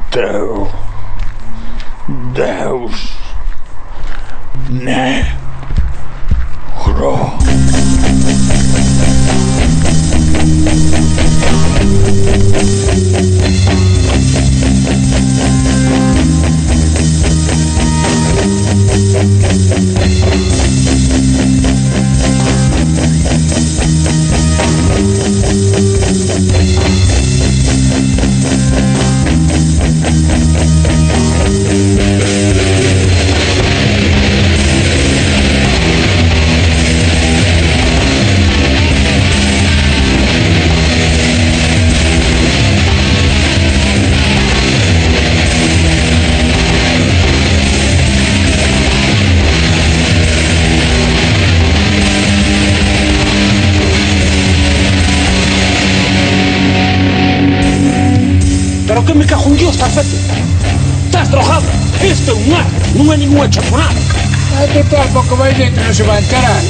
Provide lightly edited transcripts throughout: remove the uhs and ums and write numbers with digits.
teu Deus negro. Pero que me cago en Dios, estás feito? Estás drogado. Este é un mar, non é ninguna chaponada. Total, pouco máis dentro non se va a enterar.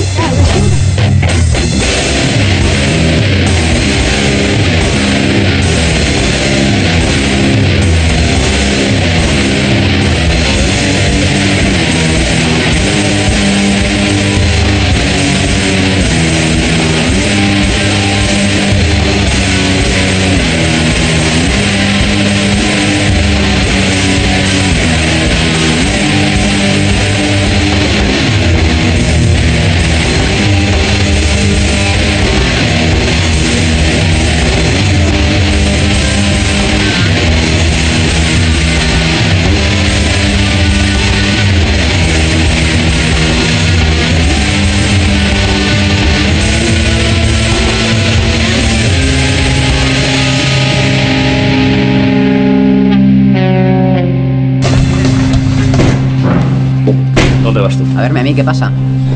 ¿Dónde vas tú? A verme a mí, ¿qué pasa?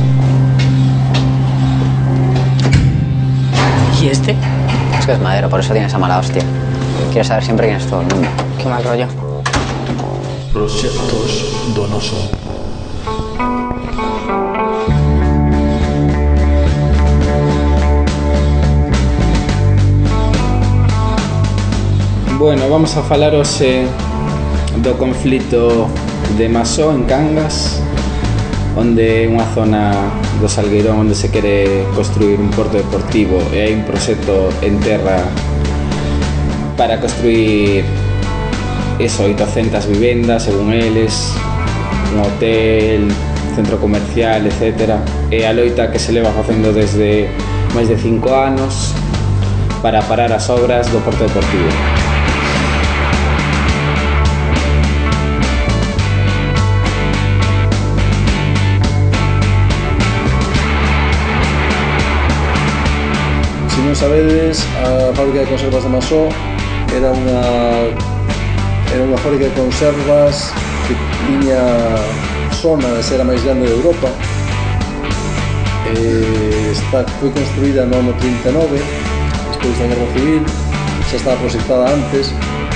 ¿Y este? Es que es madero, por eso tiene esa mala hostia. Quiere saber siempre quién es todo el mundo. Qué mal rollo. Proxectos Donoso. Bueno, vamos a falar hoxe do conflito de Masó en Cangas, onde é unha zona do Salgueirón onde se quere construir un porto deportivo e hai un proxecto en terra para construir 800 vivendas, según eles, un hotel, centro comercial, etc. E a loita que se leva facendo desde máis de 5 anos para parar as obras do porto deportivo. Se non sabedes, a fábrica de conservas de Masó era unha fábrica de conservas que tiña sona de ser a máis grande de Europa. Foi construída no ano 39, despois da Guerra Civil, xa estaba proxectada antes.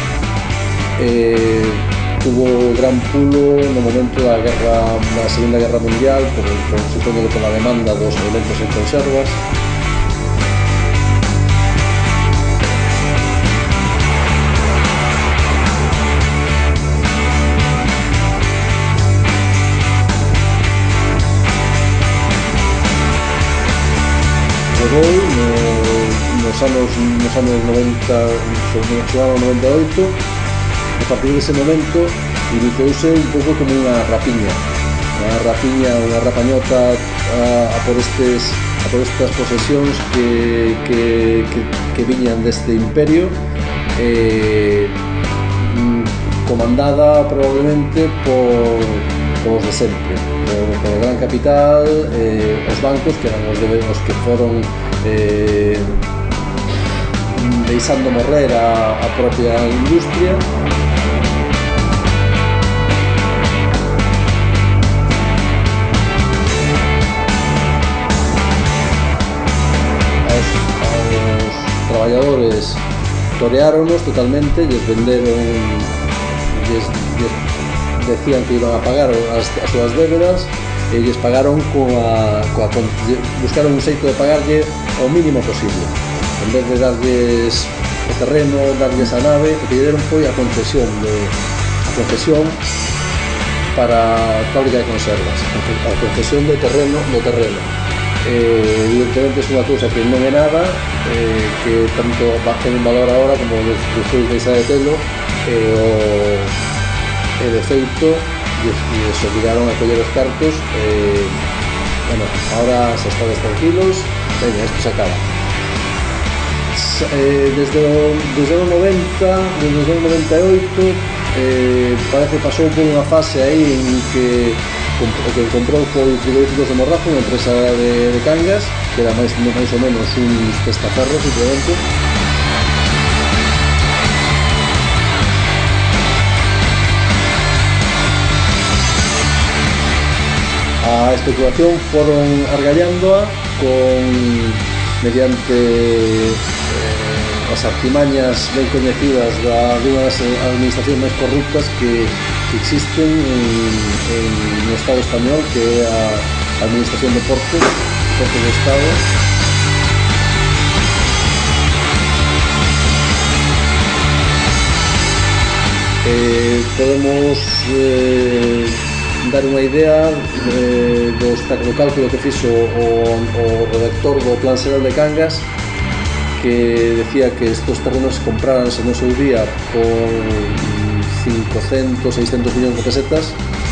Tuvo gran pulo no momento da Segunda Guerra Mundial, supoño que pola demanda dos alimentos en conservas. Nos anos 90, no ano 98, a partir dese momento iniciouse un pouco como unha rapañota a por estas posesións que viñan deste imperio, comandada probablemente por os de sempre, por o gran capital, os bancos que eran os que foron deixando morrer a propia industria. Aos traballadores toreáronos totalmente, lles venderon, decían que iban a pagar as súas débedas e lles pagaron buscaron un xeito de pagarlle o mínimo posible. En vez de darlles o terreno, darlles a nave, o que lle deron foi a concesión para a fábrica de conservas, a concesión do terreno. Evidentemente é unha cousa que non é nada, que tanto ten un valor agora como despois deixa de telo, e de feito se obligaron a coller os cartos. Bueno, ahora se estades tranquilos, veña, isto se acaba. Desde o 90, desde o 98, parece que pasou por unha fase aí en que o que comprou foi Frigoríficos de Morrazo, unha empresa de Cangas, que era máis ou menos uns testaferros, simplemente. A especulación foron argallándoa mediante as artimañas ben coñecidas dunhas administracións máis corruptas que existen no Estado español, que é a Administración de Portos do Estado. Podemos dar unha idea do cálculo que fixo o redactor do Plan Xeral de Cangas, que decía que estos terrenos compráranse no seu día por 500, 600 millóns de pesetas,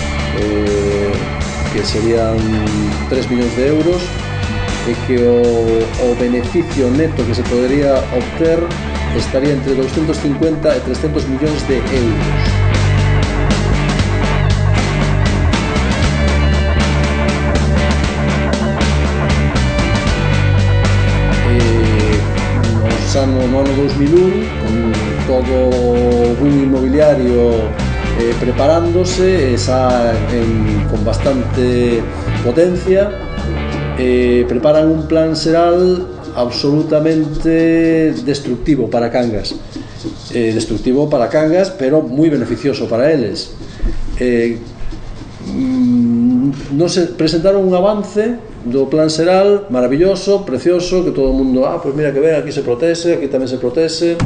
que serían 3 millóns de euros, e que o beneficio neto que se podría obter estaría entre 250 e 300 millóns de euros. No ano 2001, con todo o boom inmobiliario preparándose, con bastante potencia, preparan un plan xeral absolutamente destructivo para Cangas. Pero moi beneficioso para eles. Presentaron un avance do plan xeral maravilloso, precioso, que todo o mundo, pois mira que ven, aquí se protexe, aquí tamén se protexe.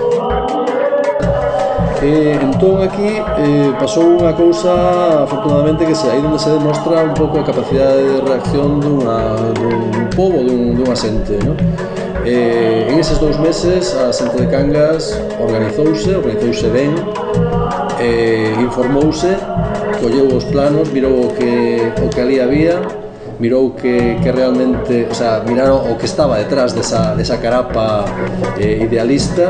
Entón aquí pasou unha cousa, afortunadamente, que aí onde se demostra un pouco a capacidade de reacción dun pobo, dunha xente, non? En eses 2 meses a xente de Cangas organizouse ben, informouse, colleu os planos, mirou o que ali había, mirou que realmente, o sea, miraron o que estaba detrás desa carapa idealista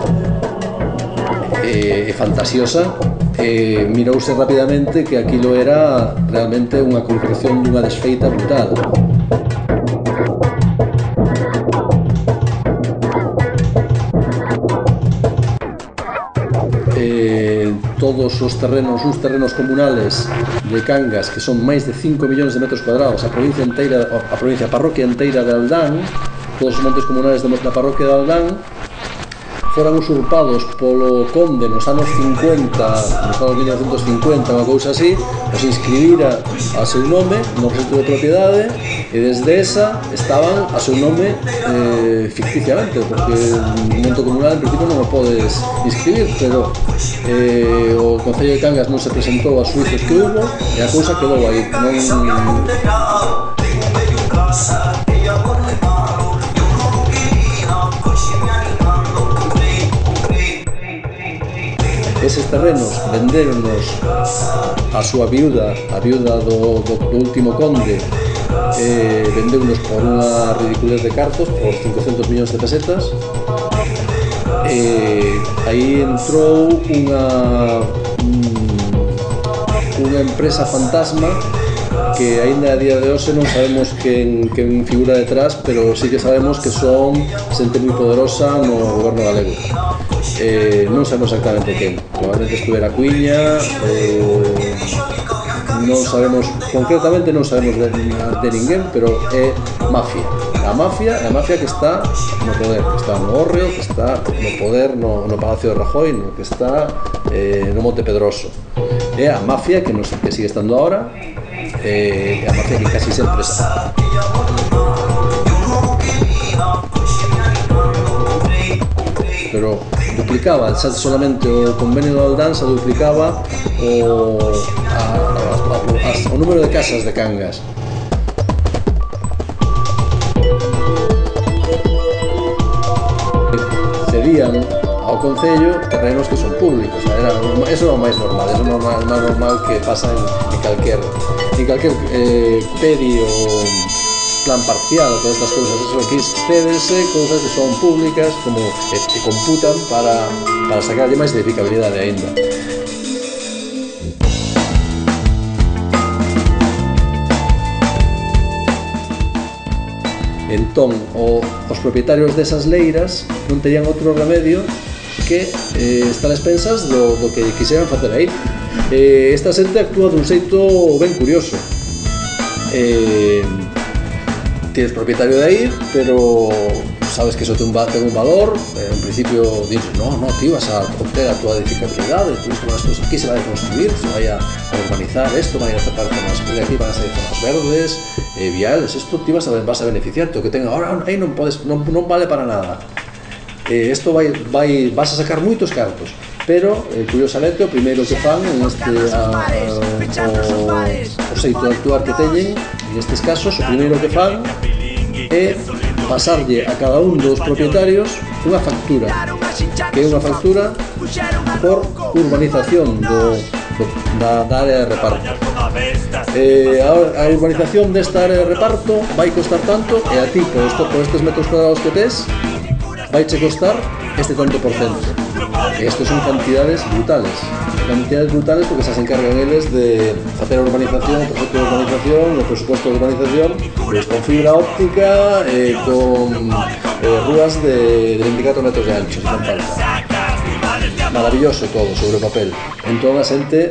e fantasiosa, mirouse rapidamente que aquilo era realmente unha concreción dunha desfeita brutal. Todos os terrenos, uns terrenos comunales de Cangas, que son máis de 5 millóns de metros cuadrados, a parroquia inteira de Aldán, todos os montes comunales da parroquia de Aldán, foran usurpados polo conde nos anos 50, nos anos 1950, unha cousa así, os inscribira a seu nome no registro de propiedade, e desde esa estaban a seu nome ficticiamente, porque un monte comunal en principio non o podes inscribir, pero o Concello de Cangas non se presentou a xuizos que hubo e a cousa quedou aí. Eses terrenos vendéronos a súa viuda, a viuda do último conde, vendéronos por unha ridiculez de cartos, por 500 millóns de pesetas. Aí entrou unha empresa fantasma que aínda a día de hoxe non sabemos quen figura detrás, pero sí que sabemos que son xente moi poderosa no goberno galego. Non sabemos exactamente quen, probablemente estuvera Cuiña, non sabemos, concretamente non sabemos de ninguén, pero é mafia. A mafia que está no poder, que está no Hórreo, que está no poder no Palacio de Rajoy, que está no Monte Pedroso. É a mafia que sigue estando ahora, é a mafia que casi sempre está. pero duplicaba, xa solamente o convenio do Aldán xa duplicaba o número de casas de Cangas. Cedían ao Concello terrenos que son públicos, eso é o máis normal, eso é o máis normal que pasa en calquer pedi o plan parcial, todas estas cousas, eso aquí cédense cousas que son públicas como que computan para sacarlle máis edificabilidade aínda. Entón, os propietarios desas leiras non terían outro remedio que estar a expensas do que quixeran facer aí. Esta xente actúa dun xeito ben curioso. Tienes propietario de aí, pero sabes que eso ten un valor. En principio dices, no, ti vas a obter a tua edificabilidade, aquí se vai a construir, se vai a urbanizar esto, vai a aceptar zonas, aquí van a ser zonas verdes, viales, esto ti vas a beneficiarte, o que tenga ahora aí non vale para nada. Esto vas a sacar moitos cartos, pero curiosamente o primeiro que fan o xeito de actuar que teñen nestes casos, o primeiro que fan é pasarlle a cada un dos propietarios unha factura, que é unha factura por urbanización da área de reparto. A urbanización desta área de reparto vai costar tanto, e a ti por estes metros cuadrados que tes vai che costar este tanto por cento. E estos son cantidades brutales porque se encargan eles de facer a urbanización, o proxecto de urbanización, o presupuesto de urbanización, pues con fibra óptica, con rúas de 24 metros de ancho, non falta. Maravilloso todo sobre o papel. Entón a xente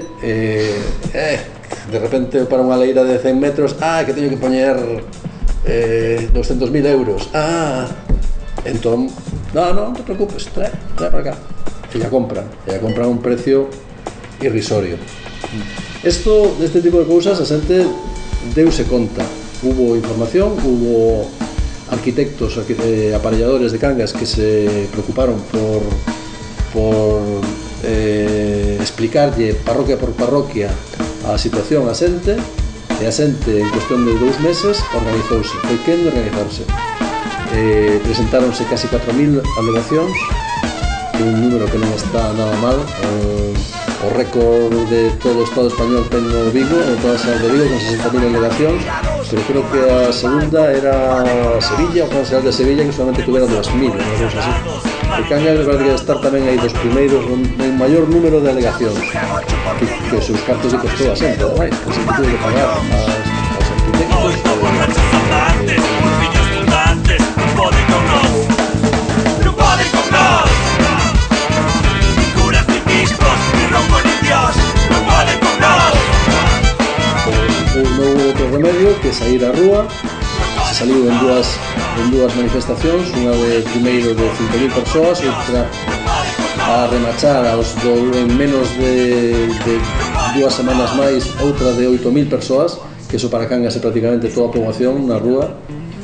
de repente para unha leira de 100 metros, que teño que poñer 200.000 euros, entón non te preocupes, trae para acá, e ya compran a un precio irrisorio. Deste tipo de cousas a xente deuse conta, hubo información, hubo arquitectos, aparelladores de Cangas que se preocuparon por explicarlle parroquia por parroquia a situación a xente, e a xente en cuestión de 2 meses organizouse, foi quen de organizarse. Presentáronse casi 4.000 alegacións, un número que non está nada mal. O récord de todo o Estado español ten no Vigo, o toda a cidade de Vigo, con 60.000 alegacións, pero creo que a segunda era Sevilla, o Plan Xeral de Sevilla, que solamente tuvera 2.000, unha cousa así. E Cangas me parece que debe estar tamén aí dos primeiros, o maior número de alegacións, que os seus cartos e costou a xente, ademais, que se tuve que pagar aos arquitectos. Non houve outro remedio que sair á rúa. Se saliu en dúas manifestacións, unha de primeiro de 5.000 persoas, outra a remachar en menos de 2 semanas máis, outra de 8.000 persoas, que iso para Cangas é prácticamente toda a poboación na rúa,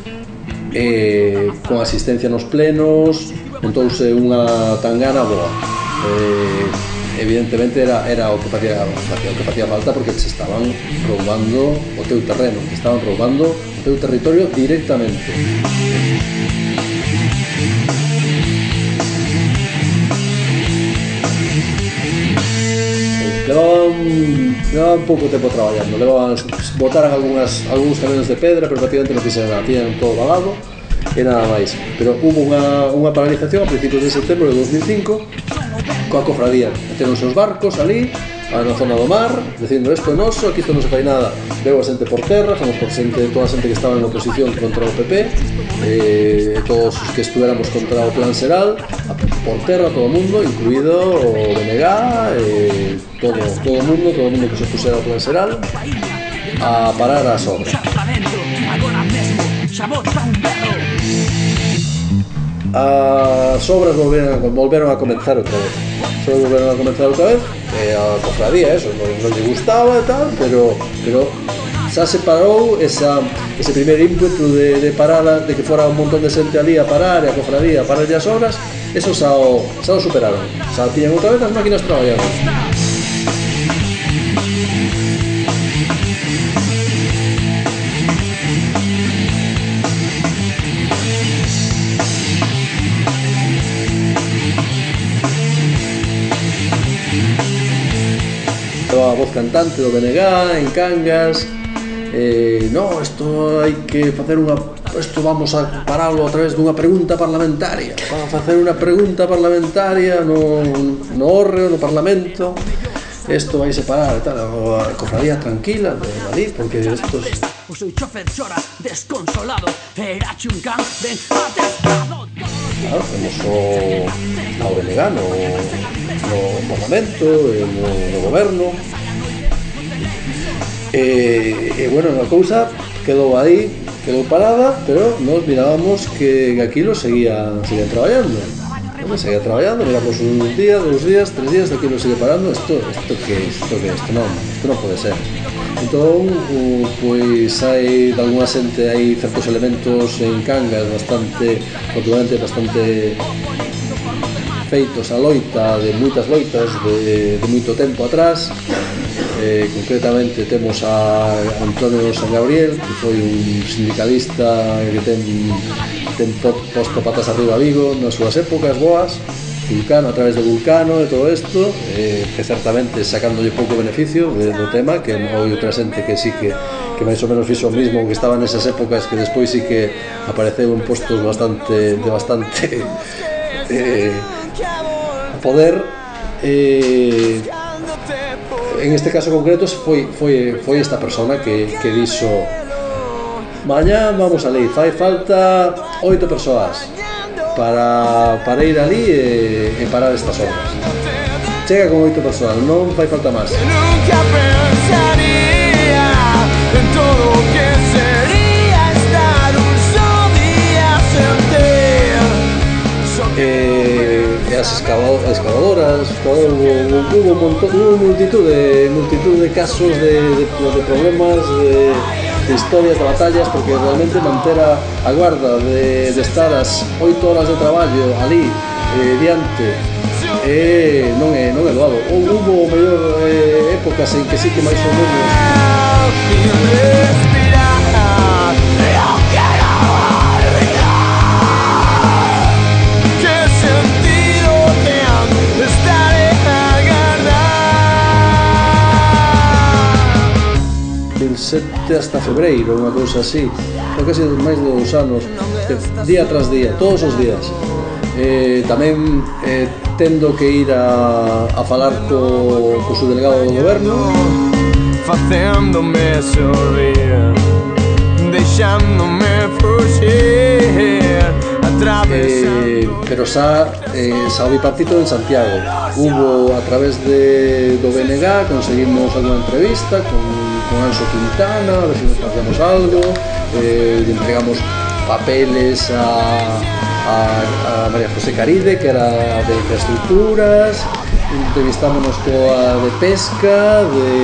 con asistencia nos plenos. Montouse unha tangana boa. Evidentemente era o que facía falta, porque se estaban roubando o teu terreno, estaban roubando o teu territorio directamente. Levaban pouco tempo traballando, botaran algúns camiones de pedra, pero prácticamente non fixeron nada, tiñan todo valado e nada máis. Pero hubo unha paralización a principios de setembro de 2005 coa cofradía, metendo os seus barcos ali na zona do mar, dicindo isto é noso, aquí isto non se fai nada. Veu a xente por terra, fomos por toda a xente que estaba en oposición contra o PP, todos os que estuéramos contra o Plan Xeral, por terra todo o mundo, incluído o BNG, todo o mundo que se puxera o Plan Xeral a parar as obras. As obras volveron a comenzar outra vez. A cofradía, eso, non lle gustaba e tal, pero xa se parou ese primer ímpetu de parar, de que fora un montón de xente ali a parar, e a cofradía a parar as obras, eso xa o superaron, xa tiñan outra vez as máquinas traballando. A voz cantante do BNG en Cangas, no, isto hai que facer isto vamos a paralo a través dunha pregunta parlamentaria, vamos a facer unha pregunta parlamentaria no hórreo, no Parlamento, isto vai separar e tal, a cofradía tranquila de Madrid, porque estos... O seu chofer chora desconsolado, erache un can ben atestado. Claro, temos o BNG no Parlamento, no Goberno, e bueno, a cousa quedou aí, quedou parada, pero nos mirábamos que aquilo seguía traballando. Seguía traballando, miramos un día, 2 días, 3 días, aquilo sigue parando, isto non pode ser. Entón, pois hai de alguna xente, hai certos elementos en Cangas bastante feitos a loita, de moitas loitas de moito tempo atrás. Concretamente temos a Antonio San Gabriel, que foi un sindicalista que ten posto patas arriba a Vigo nas súas épocas boas, Vulcano, a través de Vulcano e todo isto, que certamente sacándolle pouco beneficio do tema, que hai outra xente que sí que máis ou menos fixo o mismo, que estaba nesas épocas, que despois sí que apareceu en postos de bastante poder. En este caso concreto foi esta persona que dixo: mañá vamos ali, fai falta 8 persoas para ir ali e parar estas obras. Chega con 8 persoas, non fai falta máis. Nunca pensaría en todo o que sería estar un só día sen ter. E as excavadoras, hubo multitud de casos de problemas, de historias, de batallas, porque realmente manter a guarda de estar as 8 horas de traballo ali diante non é doado. Hubo mellor épocas en que sí que máis ou menos hasta febreiro, unha cousa así, casi máis de 2 anos, día tras día, todos os días. Tamén tendo que ir a falar co subdelegado do goberno, facéndome sorrir, deixándome fuxir, pero xa o bipartito en Santiago. Hubo, a través do BNG, conseguimos alguna entrevista con Anxo Quintana, a ver se nos facemos algo, le entregamos papeles a María José Caride, que era de infraestructuras, entrevistámonos coa de pesca,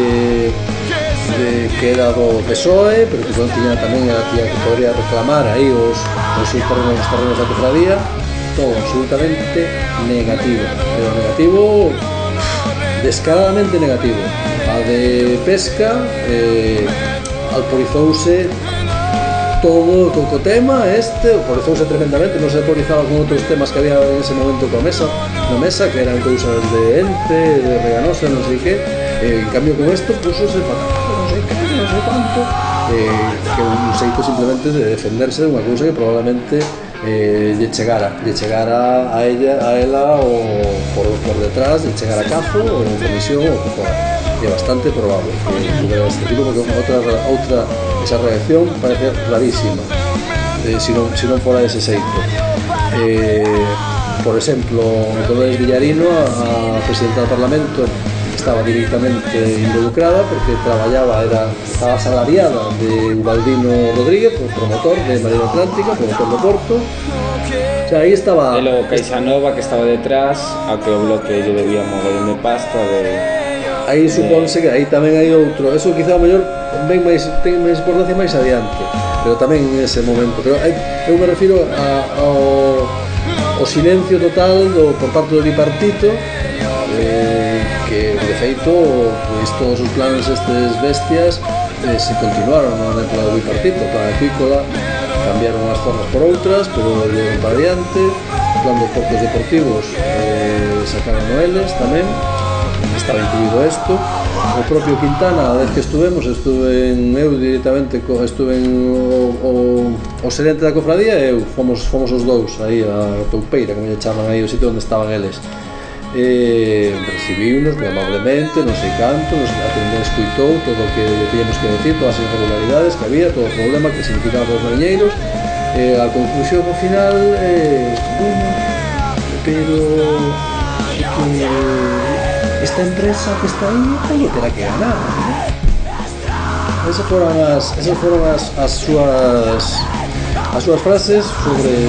que era do PSOE, pero que non tiña tamén a tía que podría reclamar aí os terrenos da cofradía. Todo absolutamente negativo, pero negativo, descaradamente negativo. A de pesca alporizouse todo co tema alporizouse tremendamente, non se alporizaba con outros temas que había en ese momento na mesa, que eran cousas de Ente, de Reganosa, non sei que, en cambio con isto pusose fatal, non sei que, non sei cuánto, que un xeito simplemente de defenderse de unha cousa que probablemente lle chegara a ela o por detrás, lle chegara a cazo ou en comisión ou que fora. É bastante probable que hubiera este tipo, porque outra esa reacción parece clarísima, se non fora ese xeito. Por exemplo, Dolores Villarino, a presidenta do Parlamento, estaba directamente involucrada porque estaba salariada de Ubaldino Rodríguez, o promotor de Marina Atlántica, promotor do Porto. O sea, aí estaba... E logo Caixanova, que estaba detrás, a que o bloque lle debía mogollón de pasta Aí supónse que aí tamén hai outro, eso quizá o mellor ten máis importancia máis adiante, pero tamén en ese momento. Pero eu me refiro ao o silencio total por parte do bipartito, que de feito pois, todos os planes estes bestias se continuaron dentro do bipartito. O plan acuícola cambiaron as zonas por outras, pero llegaron para adiante. O plan dos portos deportivos sacaron eles tamén, estaba incluído isto. O propio Quintana, a vez que estuve eu directamente, estuve en o xerente da cofradía e eu, fomos os dous aí a Toupeira, como lle chaman aí o sitio onde estaban eles. Recibiunos moi amablemente, non sei canto, nos escuitou todo o que teníamos que decir, todas as irregularidades que había, todo o problema que significaba os mariñeiros. A conclusión ao final bueno, pero que esta empresa que está aí terá que ganar, ¿no? Esas foron as súas frases sobre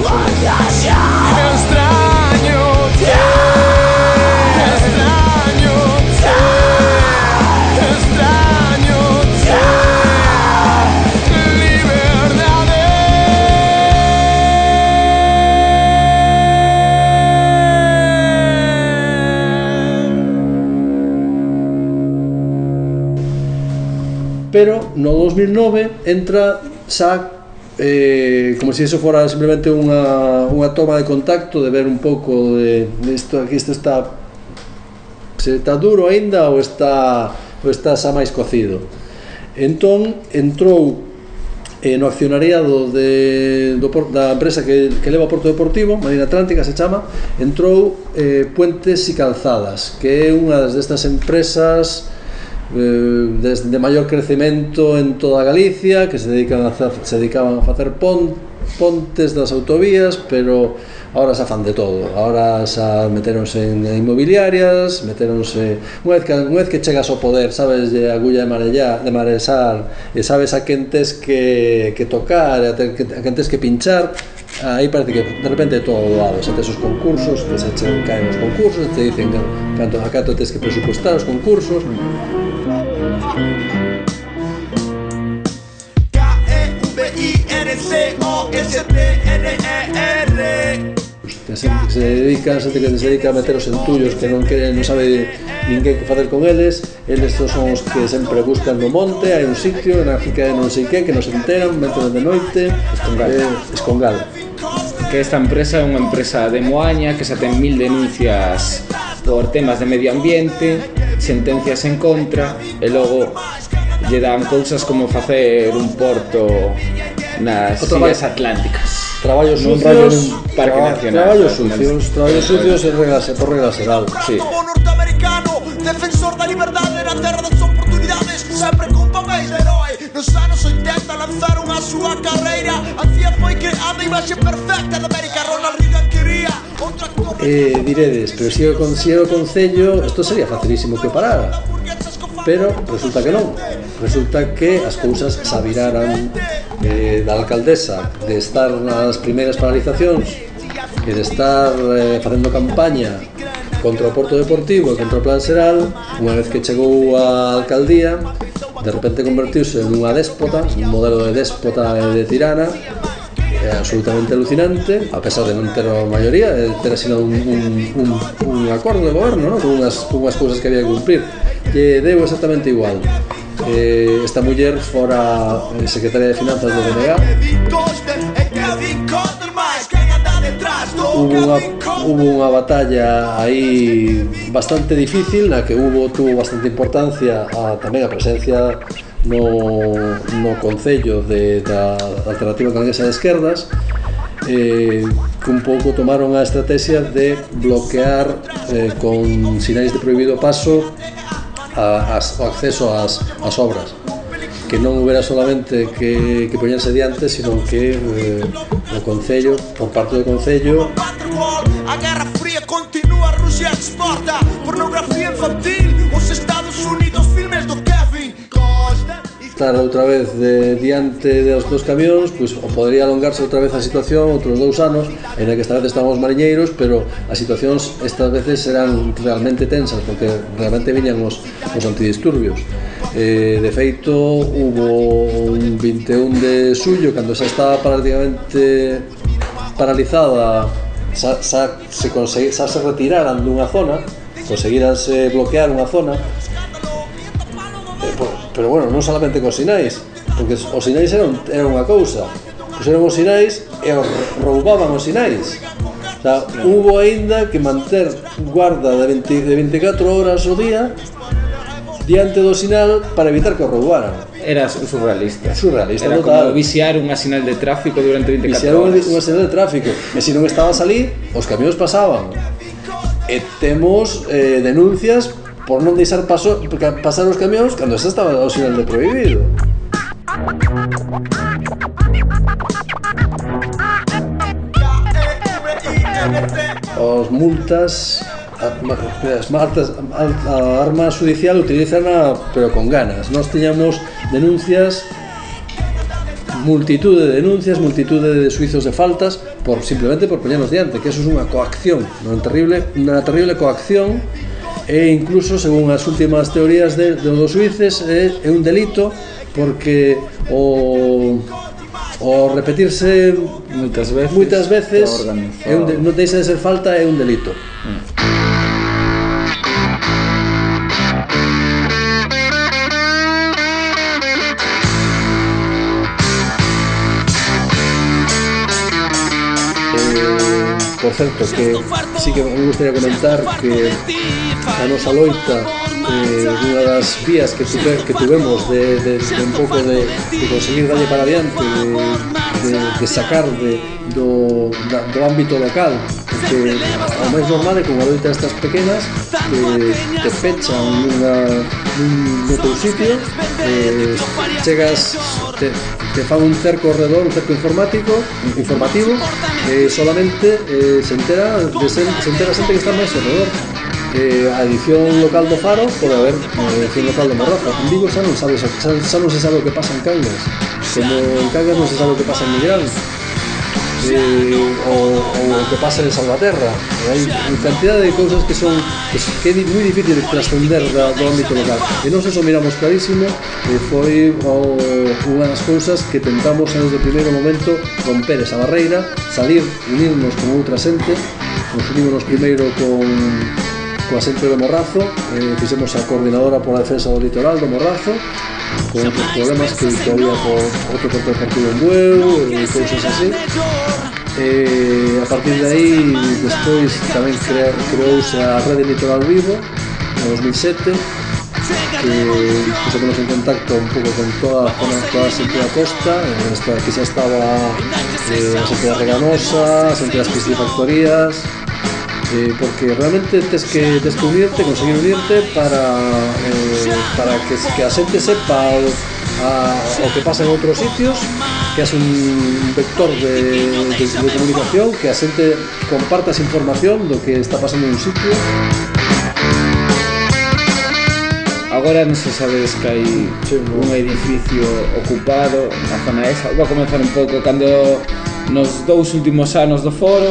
Pero no 2009 entra xa como se iso fora simplemente unha toma de contacto, de ver un pouco de isto, aquí isto está, se está duro aínda ou está xa máis cocido. Entón entrou no accionariado da empresa que leva o Porto Deportivo, Marina Atlántica se chama, entrou Puentes y Calzadas, que é unha destas empresas de maior crecemento en toda Galicia, que se dedicaban a facer pontes das autovías, pero ahora xa fan de todo. Ahora xa meteronse en inmobiliarias, meteronse unha vez que chegas ao poder, sabes de agulla de marexar, e sabes a quen tes que tocar, a quen tes que pinchar. Aí parece que de repente é todo doado, xa tes os concursos, que se caen os concursos, te dicen canto tes que presupuestar os concursos. Xente que se dedica a meter os entullos que non sabe ninguén que facer con eles. Eles son os que sempre buscan no monte, hai un sitio, na fica de non sei que non se enteran, meten de noite. Escongal. Que esta empresa é unha empresa de Moaña que xa ten 1000 denuncias por temas de medio ambiente, sentencias en contra, e logo lle dan cousas como facer un porto nas Illas Atlánticas. Traballos sucios, Parque Nacional. Traballos sucios e por regla xeral. Sí. Como norteamericano, defensor da liberdade na terra das oportunidades, sempre con papéis de herói. Nos anos 80 lanzaron a súa carreira, así foi creada a imaxe perfecta da América. Ronald Reagan quería outro actor. Diredes, pero se o Concello, isto sería facilísimo que parara. Pero resulta que non. Resulta que as cousas se aviraran da alcaldesa de estar nas primeiras paralizacións e de estar facendo campaña contra o Porto Deportivo e contra o Plan Xeral. Unha vez que chegou a alcaldía, de repente convertiuse en unha déspota, un modelo de déspota e de tirana absolutamente alucinante, a pesar de non ter a maioría, ter así un acordo de goberno, ¿no? con unhas cousas que había que cumplir. Que deu exactamente igual. Esta muller fora secretaria de Finanzas do BNG. Hubo unha batalla aí bastante difícil, na que tuvo bastante importancia tamén a presencia no Concello da Alternativa Canguesa de Esquerdas, que un pouco tomaron a estrategia de bloquear con sinais de prohibido paso o acceso ás obras, que non houbera solamente que poñerse diante, sino que o Concello, por parte do Concello, a Guerra Fría continúa, Rusia exporta pornografía infantil, os Estados Unidos filmes do Kevin Costner. Estar outra vez diante dos camións, pois podría alongarse outra vez a situación outros 2 anos, en que esta vez estamos mariñeiros, pero as situacións estas veces serán realmente tensas, porque realmente viñan os antidisturbios. De feito, hubo un 21 de xullo, cando xa estaba prácticamente paralizada se retiraran dunha zona, conseguiranse bloquear unha zona, pero bueno, non solamente cos sinais, porque os sinais eran unha cousa, puseron os sinais e roubaban os sinais. O sea, hubo aínda que manter guarda de 24 horas ao día diante do sinal para evitar que o roubaran. Era surrealista. Surrealista, era total. Como viciar unha sinal de tráfico durante 24 Viciar horas. unha sinal de tráfico. E se non estabas ali, os camións pasaban. E temos denuncias por non deixar pasar os camións cando xa estaba o sinal de prohibido. Os multas, a arma judicial utilizana pero con ganas. Nós tiñamos denuncias, multitude de denuncias, multitude de suizos de faltas simplemente por poñernos diante, que eso é unha coacción, unha terrible coacción, e incluso según as últimas teorías dos suíces é un delito porque o repetirse moitas veces non deixa de ser falta, é un delito. Por certo, que sí que me gustaría comentar que a nosa loita, unha das vías que tuvemos de un pouco de conseguir darlle para adiante, de sacar do ámbito local, porque ao máis normal é que unha loita destas pequenas te pechan nun teu sitio, chegas, te fan un cerco alrededor, un cerco informativo, solamente se entera xente que está máis alrededor. A edición local do Faro pode haber a edición local do Morrazo. En Vigo xa non se sabe o que pasa en Cangas, como en Cangas non se sabe o que pasa en Nigrán, ou o que pasa en Salvaterra. Hai cantidad de cousas que é moi difícil de trascender do ámbito local, e nós eso miramos clarísimo, e foi unha das cousas que tentamos desde o primeiro momento romper esa barreira, salir, unirnos con outra xente. Nos unimos primeiro coa xente do Morrazo, fixemos a coordinadora pola defensa do litoral do Morrazo, con outros problemas que había por outro corte deportivo en Bueu e cousas así. A partir de aí, despois tamén creouse a Rede Litoral Vivo en 2007, que pusémonos en contacto un pouco con toda a xente da costa, que xa estaba a xente da Reganosa, a xente das piscifactorías, porque realmente tens que unirte, conseguir unirte para que a xente sepa o que pasa en outros sitios, que é un vector de comunicación, que a xente comparta esa información do que está pasando en un sitio. Agora non se sabedes que hai un edificio ocupado na zona esa. Vou comenzar un pouco cando nos 2 últimos anos do foro,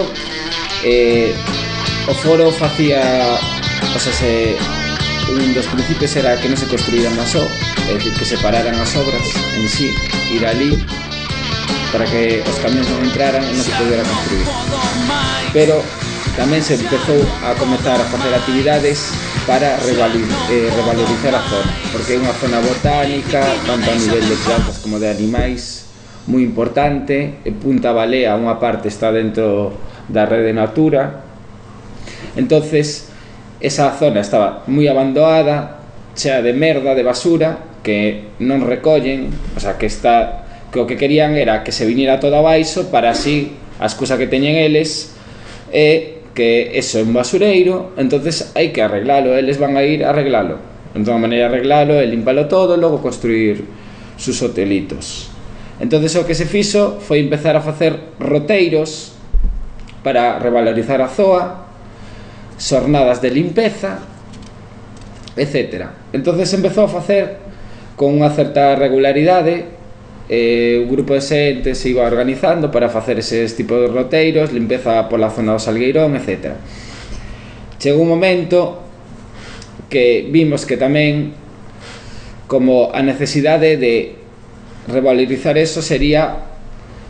o foro facía, o sea, un dos principios era que non se construíran as só, é dicir, que se pararan as obras en sí, ir ali para que os camións non entraran e non se pudiera construir. Pero tamén se empezou a comezar a facer actividades para revalorizar a zona, porque é unha zona botánica, tanto a nivel de plantas como de animais, moi importante. Punta Balea, unha parte, está dentro da rede Natura. Entonces, esa zona estaba moi abandonada, chea de merda, de basura, que non recollen, o sea, que o que querían era que se viniera todo abaixo para así, a excusa que teñen eles é que eso é un basureiro, entonces hai que arreglalo, eles van a ir a arreglalo. Entón, a maneira de arreglalo é limpalo todo e logo construir sus hotelitos. Entonces, o que se fixo foi empezar a facer roteiros para revalorizar a zoa, xornadas de limpeza, etc. Entonces empezou a facer con unha certa regularidade, un grupo de xente se iba organizando para facer eses tipos de roteiros, limpeza pola zona do Salgueirón, etc. Chegou un momento que vimos que tamén, como a necesidade de revalorizar eso sería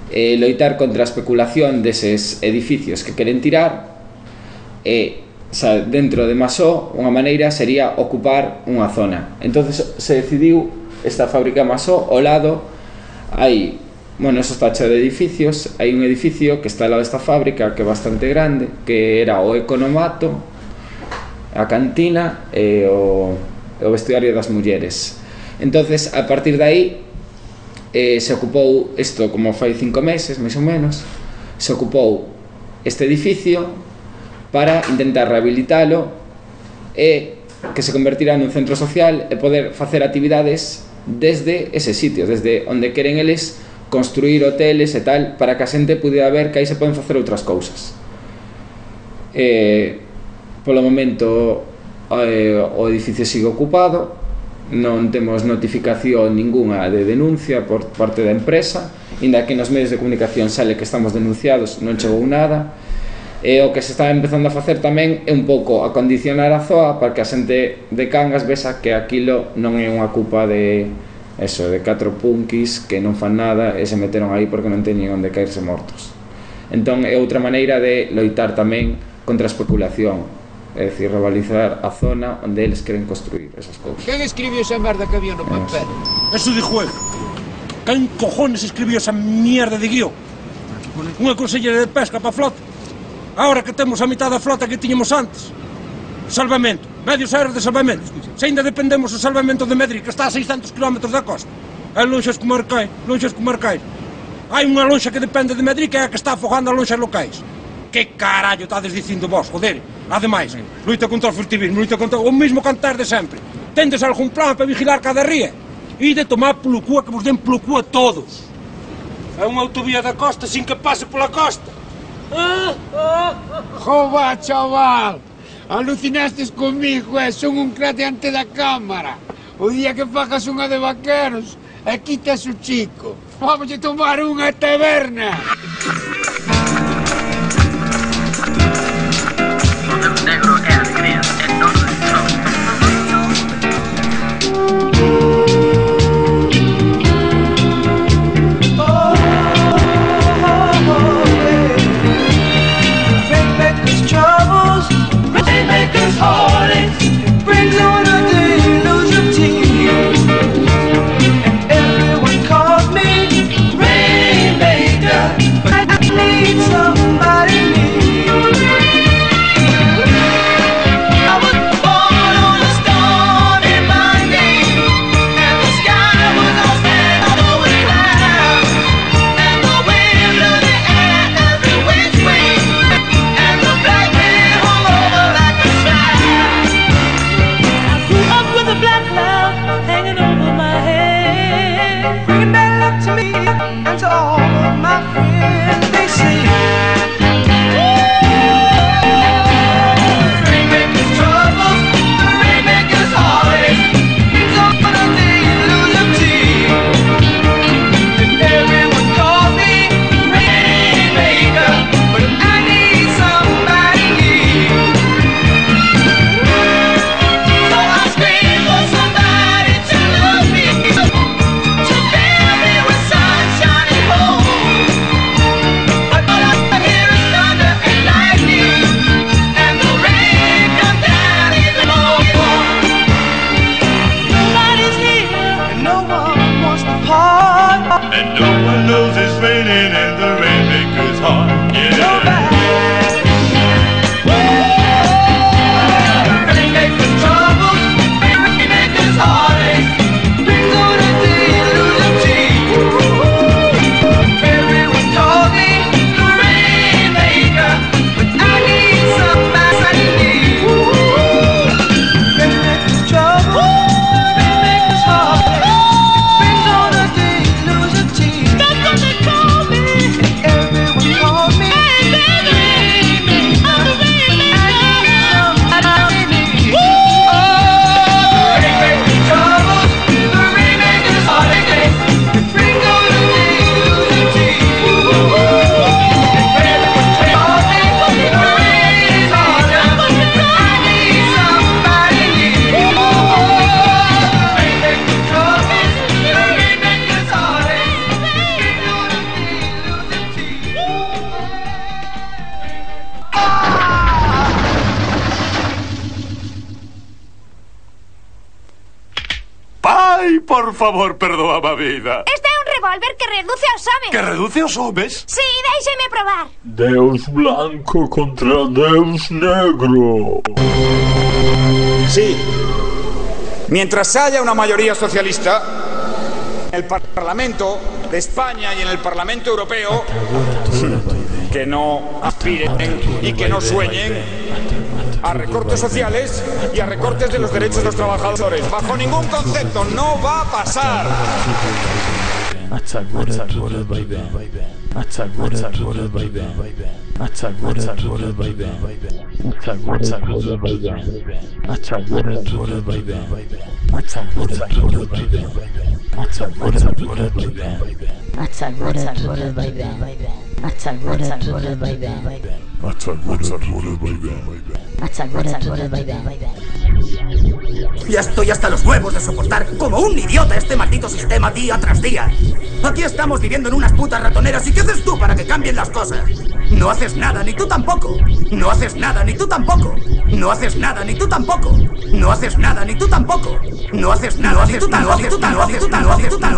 loitar contra a especulación deses edificios que queren tirar dentro de Masó unha maneira sería ocupar unha zona. Entonces se decidiu esta fábrica Masó ao lado hai, bueno, eso está cheo de edificios, hai un edificio que está ao lado desta fábrica que é bastante grande, que era o economato, a cantina e o vestuario das mulleres. Entonces a partir de aí se ocupou isto como fai 5 meses, máis ou menos, se ocupou este edificio para intentar rehabilitalo e que se convertirá nun centro social e poder facer actividades desde ese sitio, desde onde queren eles construir hoteles e tal, para que a xente pudiera ver que aí se poden facer outras cousas. Polo momento o edificio sigue ocupado, non temos notificación ninguna de denuncia por parte da empresa, inda que nos medios de comunicación sale que estamos denunciados, non chegou nada. E o que se está empezando a facer tamén é un pouco acondicionar a zoa para que a xente de Cangas vexa que aquilo non é unha culpa de 4 punkis que non fan nada e se meteron aí porque non teñen onde caerse mortos. Entón é outra maneira de loitar tamén contra a especulación, é dicir, revalorizar a zona onde eles queren construir esas cousas. Quen escribiu esa merda que había no papel? Eso de juego. Quen cojones escribiu esa mierda de guión? Unha consellera de pesca para a flota. Ahora que temos a mitad da flota que tiñamos antes. Salvamento, medios aéreos de salvamento. Se ainda dependemos do salvamento de Madrid, que está a 600 km da costa. É lonxas comarcais, lonxas comarcais. Hai unha lonxa que depende de Madrid que é a que está afogando as lonxas locais. Que carallo estades dicindo vos, joder? Ademais, loita contra o furtivismo, loita contra o mismo cantar de sempre. Tendes algún plan para vigilar cada ría? E de tomar polo cua que vos den polo cua todos. É unha autovía da costa sin que pase pola costa. Jova, chaval! Alucinastes comigo, son un crateante da cámara. O día que fagas unha de vaqueros e quitas o chico, vamos a tomar unha taberna. O negro é alegría, é todo o show. Brings on a deluge of tears, and everyone calls me Rainmaker. Ai, por favor, perdoa a vida. Este é un revólver que reduce aos homes. Que reduce os homes? Sí, déixeme probar. Deus blanco contra Deus negro. Sí. Mientras haya una mayoría socialista en el Parlamento de España y en el Parlamento Europeo, que no aspiren y que no sueñen a recortes sociales y a recortes de los derechos de los trabajadores. Bajo ningún concepto, no va a pasar. Ya estoy hasta los huevos de soportar como un idiota este maldito sistema día tras día. Aquí estamos viviendo en unas putas ratoneras y ¿qué haces tú para que cambien las cosas? No haces nada, ni tú tampoco. No haces nada, ni tú tampoco. No haces nada, ni tú tampoco. No haces nada, ni tú tampoco. No haces nada, ni tú tampoco. No haces nada, ni tú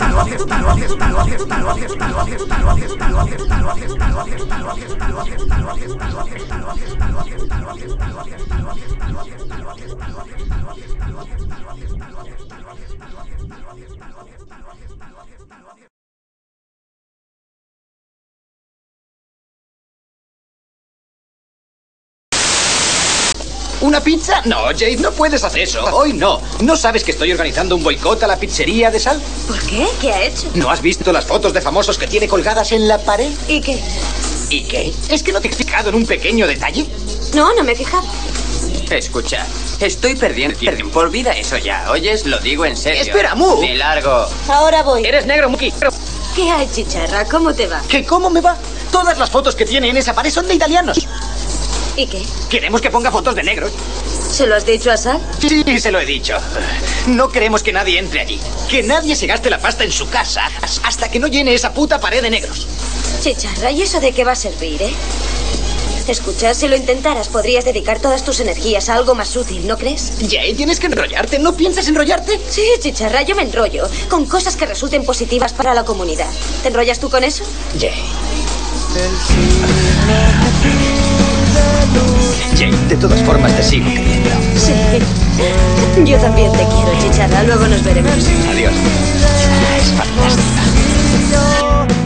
¿Una pizza? No, Jade, no puedes hacer eso. Hoy no. ¿No sabes que estoy organizando un boicot a la pizzería de Sal? ¿Por qué? ¿Qué ha hecho? ¿No has visto las fotos de famosos que tiene colgadas en la pared? ¿Y qué? ¿Y qué? ¿Es que no te has fijado en un pequeño detalle? No, no me he fijado. Escucha, estoy perdiendo tiempo. Olvida eso ya, ¿oyes? Lo digo en serio. ¡Espera, Mu! ¡De largo! Ahora voy. Eres negro, Muki. ¿Qué hay, chicharra? ¿Cómo te va? ¿Qué cómo me va? Todas las fotos que tiene en esa pared son de italianos. ¿Y qué? Queremos que ponga fotos de negros. ¿Se lo has dicho a Sal? Sí, se lo he dicho. No queremos que nadie entre allí. Que nadie se gaste la pasta en su casa hasta que no llene esa puta pared de negros. Chicharra, ¿y eso de qué va a servir, eh? Escucha, si lo intentaras, podrías dedicar todas tus energías a algo más útil, ¿no crees? Jay, tienes que enrollarte. ¿No piensas enrollarte? Sí, chicharra, yo me enrollo. Con cosas que resulten positivas para la comunidad. ¿Te enrollas tú con eso? Jay. Jay, de todas formas te sigo queriendo. Sí. Yo también te quiero, chicharra. Luego nos veremos. Adiós. Es fantástica.